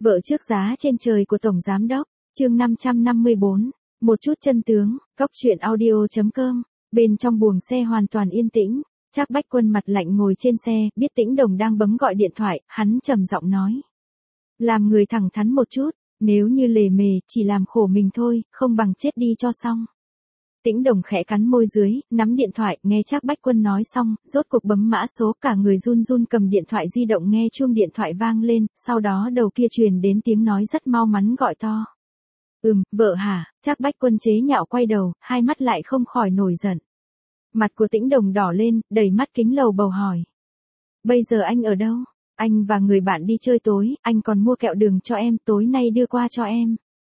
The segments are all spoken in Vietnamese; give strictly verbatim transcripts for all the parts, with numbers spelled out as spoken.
Vợ trước giá trên trời của Tổng Giám Đốc, chương năm trăm năm mươi bốn, một chút chân tướng, góc truyện audio chấm com, bên trong buồng xe hoàn toàn yên tĩnh, Trác Bách Quân mặt lạnh ngồi trên xe, biết Tĩnh Đồng đang bấm gọi điện thoại, hắn trầm giọng nói. Làm người thẳng thắn một chút, nếu như lề mề, chỉ làm khổ mình thôi, không bằng chết đi cho xong. Tĩnh Đồng khẽ cắn môi dưới, nắm điện thoại, nghe Trác Bách Quân nói xong, rốt cuộc bấm mã số, cả người run run cầm điện thoại di động nghe chuông điện thoại vang lên, sau đó đầu kia truyền đến tiếng nói rất mau mắn gọi to. Ừm, vợ hả? Trác Bách Quân chế nhạo quay đầu, hai mắt lại không khỏi nổi giận. Mặt của Tĩnh Đồng đỏ lên, đầy mắt kính lầu bầu hỏi. Bây giờ anh ở đâu? Anh và người bạn đi chơi tối, anh còn mua kẹo đường cho em, tối nay đưa qua cho em.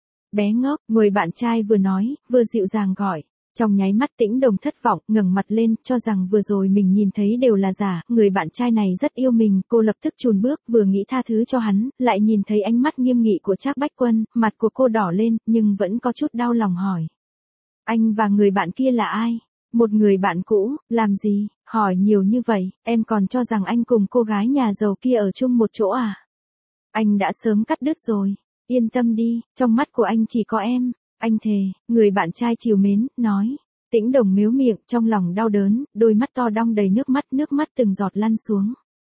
Bé ngốc, người bạn trai vừa nói, vừa dịu dàng gọi. Trong nháy mắt Tĩnh Đồng thất vọng, ngẩng mặt lên, cho rằng vừa rồi mình nhìn thấy đều là giả, người bạn trai này rất yêu mình, cô lập tức chùn bước, vừa nghĩ tha thứ cho hắn, lại nhìn thấy ánh mắt nghiêm nghị của Trác Bách Quân, mặt của cô đỏ lên, nhưng vẫn có chút đau lòng hỏi. Anh và người bạn kia là ai? Một người bạn cũ, làm gì? Hỏi nhiều như vậy, em còn cho rằng anh cùng cô gái nhà giàu kia ở chung một chỗ à? Anh đã sớm cắt đứt rồi, yên tâm đi, trong mắt của anh chỉ có em. Anh thề, người bạn trai trìu mến, nói. Tĩnh Đồng mếu miệng, trong lòng đau đớn, đôi mắt to đong đầy nước mắt, nước mắt từng giọt lăn xuống.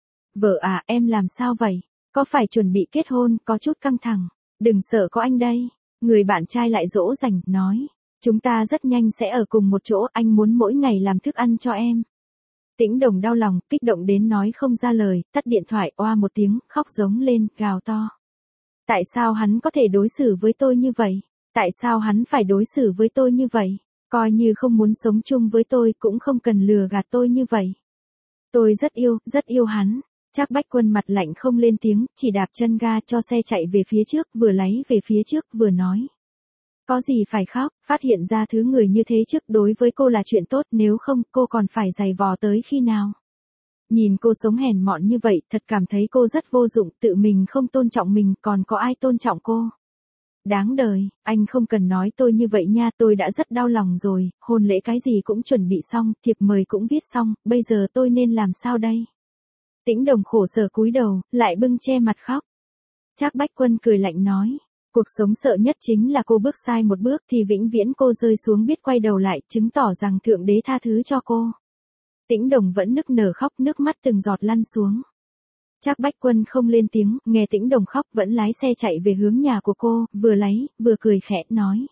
Vợ à, em làm sao vậy? Có phải chuẩn bị kết hôn, có chút căng thẳng. Đừng sợ có anh đây. Người bạn trai lại dỗ dành, nói. Chúng ta rất nhanh sẽ ở cùng một chỗ, anh muốn mỗi ngày làm thức ăn cho em. Tĩnh Đồng đau lòng, kích động đến nói không ra lời, tắt điện thoại, oa một tiếng, khóc giống lên, gào to. Tại sao hắn có thể đối xử với tôi như vậy? Tại sao hắn phải đối xử với tôi như vậy? Coi như không muốn sống chung với tôi cũng không cần lừa gạt tôi như vậy. Tôi rất yêu, rất yêu hắn. Trác Bách Quân mặt lạnh không lên tiếng, chỉ đạp chân ga cho xe chạy về phía trước, vừa lấy về phía trước, vừa nói. Có gì phải khóc, phát hiện ra thứ người như thế trước đối với cô là chuyện tốt, nếu không cô còn phải giày vò tới khi nào? Nhìn cô sống hèn mọn như vậy, thật cảm thấy cô rất vô dụng, tự mình không tôn trọng mình, còn có ai tôn trọng cô? Đáng đời, anh không cần nói tôi như vậy nha, tôi đã rất đau lòng rồi, hôn lễ cái gì cũng chuẩn bị xong, thiệp mời cũng viết xong, bây giờ tôi nên làm sao đây? Tĩnh Đồng khổ sở cúi đầu, lại bưng che mặt khóc. Trác Bách Quân cười lạnh nói, cuộc sống sợ nhất chính là cô bước sai một bước thì vĩnh viễn cô rơi xuống biết quay đầu lại, chứng tỏ rằng Thượng Đế tha thứ cho cô. Tĩnh Đồng vẫn nức nở khóc, nước mắt từng giọt lăn xuống. Trác Bách Quân không lên tiếng, nghe Tĩnh Đồng khóc vẫn lái xe chạy về hướng nhà của cô, vừa lấy, vừa cười khẽ, nói.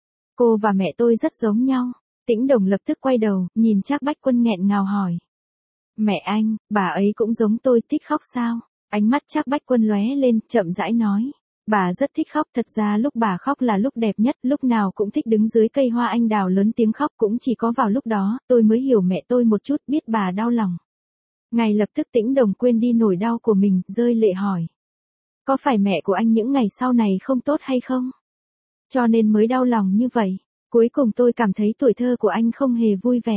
Cô và mẹ tôi rất giống nhau. Tĩnh Đồng lập tức quay đầu, nhìn Trác Bách Quân nghẹn ngào hỏi. Mẹ anh, bà ấy cũng giống tôi, thích khóc sao? Ánh mắt Trác Bách Quân lóe lên, chậm rãi nói. Bà rất thích khóc, thật ra lúc bà khóc là lúc đẹp nhất, lúc nào cũng thích đứng dưới cây hoa anh đào lớn tiếng khóc, cũng chỉ có vào lúc đó, tôi mới hiểu mẹ tôi một chút, biết bà đau lòng. Ngay lập tức Tĩnh Đồng quên đi nỗi đau của mình, rơi lệ hỏi. Có phải mẹ của anh những ngày sau này không tốt hay không? Cho nên mới đau lòng như vậy. Cuối cùng tôi cảm thấy tuổi thơ của anh không hề vui vẻ.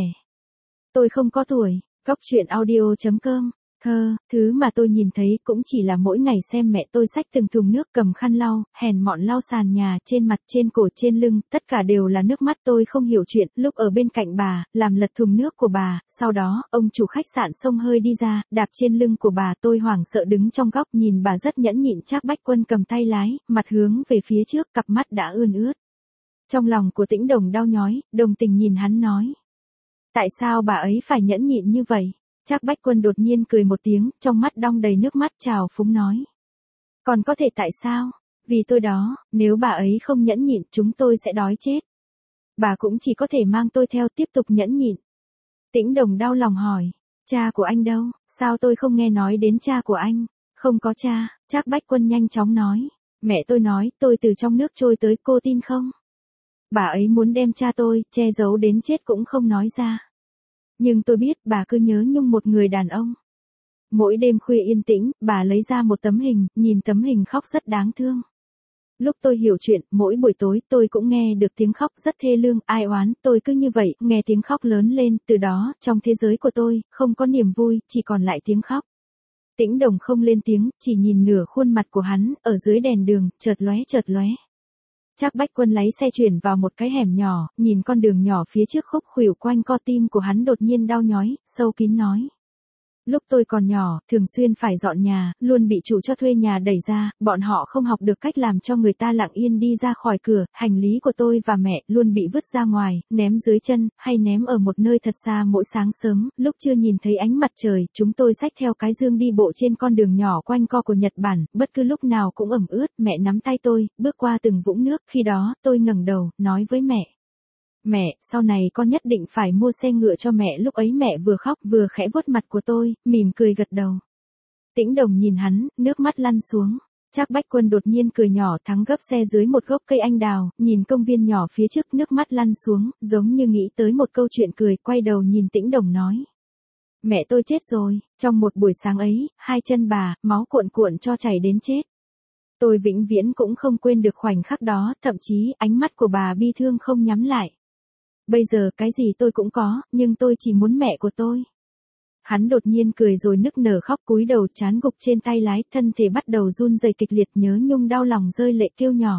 Tôi không có tuổi, góc truyện audio chấm com. Thơ, thứ mà tôi nhìn thấy cũng chỉ là mỗi ngày xem mẹ tôi xách từng thùng nước cầm khăn lau, hèn mọn lau sàn nhà, trên mặt, trên cổ, trên lưng, tất cả đều là nước mắt. Tôi không hiểu chuyện, lúc ở bên cạnh bà, làm lật thùng nước của bà, sau đó, ông chủ khách sạn xông hơi đi ra, đạp trên lưng của bà, tôi hoảng sợ đứng trong góc nhìn bà rất nhẫn nhịn. Trác Bách Quân cầm tay lái, mặt hướng về phía trước, cặp mắt đã ươn ướt. Trong lòng của Tĩnh Đồng đau nhói, đồng tình nhìn hắn nói. Tại sao bà ấy phải nhẫn nhịn như vậy? Trác Bách Quân đột nhiên cười một tiếng, trong mắt đong đầy nước mắt trào phúng nói. Còn có thể tại sao? Vì tôi đó, nếu bà ấy không nhẫn nhịn chúng tôi sẽ đói chết. Bà cũng chỉ có thể mang tôi theo tiếp tục nhẫn nhịn. Tĩnh Đồng đau lòng hỏi, cha của anh đâu, sao tôi không nghe nói đến cha của anh? Không có cha, Trác Bách Quân nhanh chóng nói. Mẹ tôi nói, tôi từ trong nước trôi tới, cô tin không? Bà ấy muốn đem cha tôi, che giấu đến chết cũng không nói ra. Nhưng tôi biết bà cứ nhớ nhung một người đàn ông. Mỗi đêm khuya yên tĩnh, bà lấy ra một tấm hình, nhìn tấm hình khóc rất đáng thương. Lúc tôi hiểu chuyện, mỗi buổi tối tôi cũng nghe được tiếng khóc rất thê lương, ai oán, tôi cứ như vậy, nghe tiếng khóc lớn lên, từ đó, trong thế giới của tôi, không có niềm vui, chỉ còn lại tiếng khóc. Tĩnh Đồng không lên tiếng, chỉ nhìn nửa khuôn mặt của hắn, ở dưới đèn đường, chợt lóe chợt lóe. Trác Bách Quân lái xe chuyển vào một cái hẻm nhỏ, nhìn con đường nhỏ phía trước khúc khuỷu quanh co tim của hắn đột nhiên đau nhói, sâu kín nói. Lúc tôi còn nhỏ, thường xuyên phải dọn nhà, luôn bị chủ cho thuê nhà đẩy ra, bọn họ không học được cách làm cho người ta lặng yên đi ra khỏi cửa, hành lý của tôi và mẹ luôn bị vứt ra ngoài, ném dưới chân, hay ném ở một nơi thật xa mỗi sáng sớm, lúc chưa nhìn thấy ánh mặt trời, chúng tôi xách theo cái dương đi bộ trên con đường nhỏ quanh co của Nhật Bản, bất cứ lúc nào cũng ẩm ướt, mẹ nắm tay tôi, bước qua từng vũng nước, khi đó, tôi ngẩng đầu, nói với mẹ. Mẹ, sau này con nhất định phải mua xe ngựa cho mẹ. Lúc ấy mẹ vừa khóc vừa khẽ vuốt mặt của tôi, mỉm cười gật đầu. Tĩnh Đồng nhìn hắn, nước mắt lăn xuống. Trác Bách Quân đột nhiên cười nhỏ, thắng gấp xe dưới một gốc cây anh đào, nhìn công viên nhỏ phía trước, nước mắt lăn xuống, giống như nghĩ tới một câu chuyện cười, quay đầu nhìn Tĩnh Đồng nói. Mẹ tôi chết rồi, trong một buổi sáng ấy, hai chân bà, máu cuộn cuộn cho chảy đến chết. Tôi vĩnh viễn cũng không quên được khoảnh khắc đó, thậm chí ánh mắt của bà bi thương không nhắm lại. Bây giờ cái gì tôi cũng có, nhưng tôi chỉ muốn mẹ của tôi. Hắn đột nhiên cười rồi nức nở khóc, cúi đầu chán gục trên tay lái, thân thể bắt đầu run rẩy kịch liệt, nhớ nhung đau lòng rơi lệ kêu nhỏ.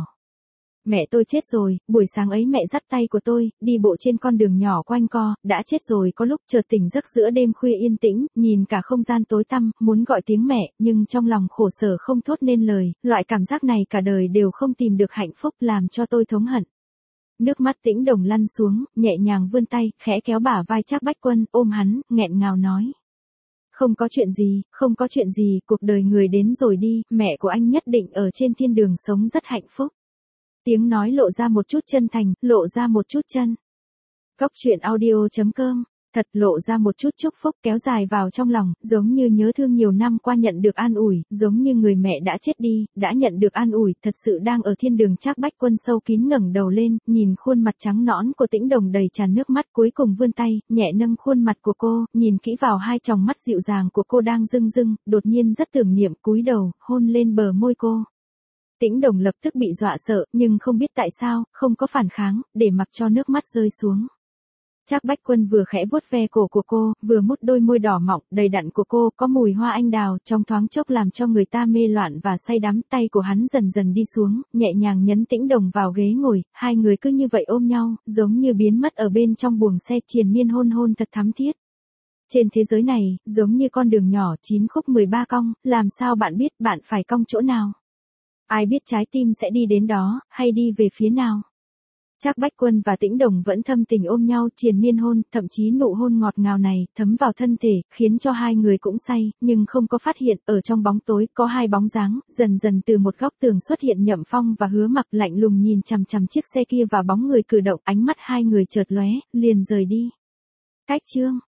Mẹ tôi chết rồi, buổi sáng ấy mẹ dắt tay của tôi, đi bộ trên con đường nhỏ quanh co, đã chết rồi. Có lúc chợt tỉnh giấc giữa đêm khuya yên tĩnh, nhìn cả không gian tối tăm, muốn gọi tiếng mẹ, nhưng trong lòng khổ sở không thốt nên lời, loại cảm giác này cả đời đều không tìm được hạnh phúc, làm cho tôi thống hận. Nước mắt Tĩnh Đồng lăn xuống, nhẹ nhàng vươn tay, khẽ kéo bả vai Trác Bách Quân, ôm hắn, nghẹn ngào nói. Không có chuyện gì, không có chuyện gì, cuộc đời người đến rồi đi, mẹ của anh nhất định ở trên thiên đường sống rất hạnh phúc. Tiếng nói lộ ra một chút chân thành, lộ ra một chút chân. Góc truyện audio chấm com, thật lộ ra một chút chúc phúc kéo dài vào trong lòng, giống như nhớ thương nhiều năm qua nhận được an ủi, giống như người mẹ đã chết đi, đã nhận được an ủi, thật sự đang ở thiên đường. Trác Bách Quân sâu kín ngẩng đầu lên, nhìn khuôn mặt trắng nõn của Tĩnh Đồng đầy tràn nước mắt, cuối cùng vươn tay, nhẹ nâng khuôn mặt của cô, nhìn kỹ vào hai tròng mắt dịu dàng của cô đang rưng rưng, đột nhiên rất tưởng niệm, cúi đầu, hôn lên bờ môi cô. Tĩnh Đồng lập tức bị dọa sợ, nhưng không biết tại sao, không có phản kháng, để mặc cho nước mắt rơi xuống. Trác Bách Quân vừa khẽ vuốt ve cổ của cô, vừa mút đôi môi đỏ mọng, đầy đặn của cô, có mùi hoa anh đào, trong thoáng chốc làm cho người ta mê loạn và say đắm. Tay của hắn dần dần đi xuống, nhẹ nhàng nhấn Tĩnh Đồng vào ghế ngồi, hai người cứ như vậy ôm nhau, giống như biến mất ở bên trong buồng xe, triền miên hôn hôn thật thắm thiết. Trên thế giới này, giống như con đường nhỏ chín khúc mười ba cong, làm sao bạn biết bạn phải cong chỗ nào? Ai biết trái tim sẽ đi đến đó, hay đi về phía nào? Trác Bách Quân và Tĩnh Đồng vẫn thâm tình ôm nhau, triền miên hôn, thậm chí nụ hôn ngọt ngào này thấm vào thân thể, khiến cho hai người cũng say, nhưng không có phát hiện, ở trong bóng tối có hai bóng dáng, dần dần từ một góc tường xuất hiện Nhậm Phong và Hứa Mặc, lạnh lùng nhìn chằm chằm chiếc xe kia và bóng người cử động, ánh mắt hai người chợt lóe, liền rời đi. Cách chương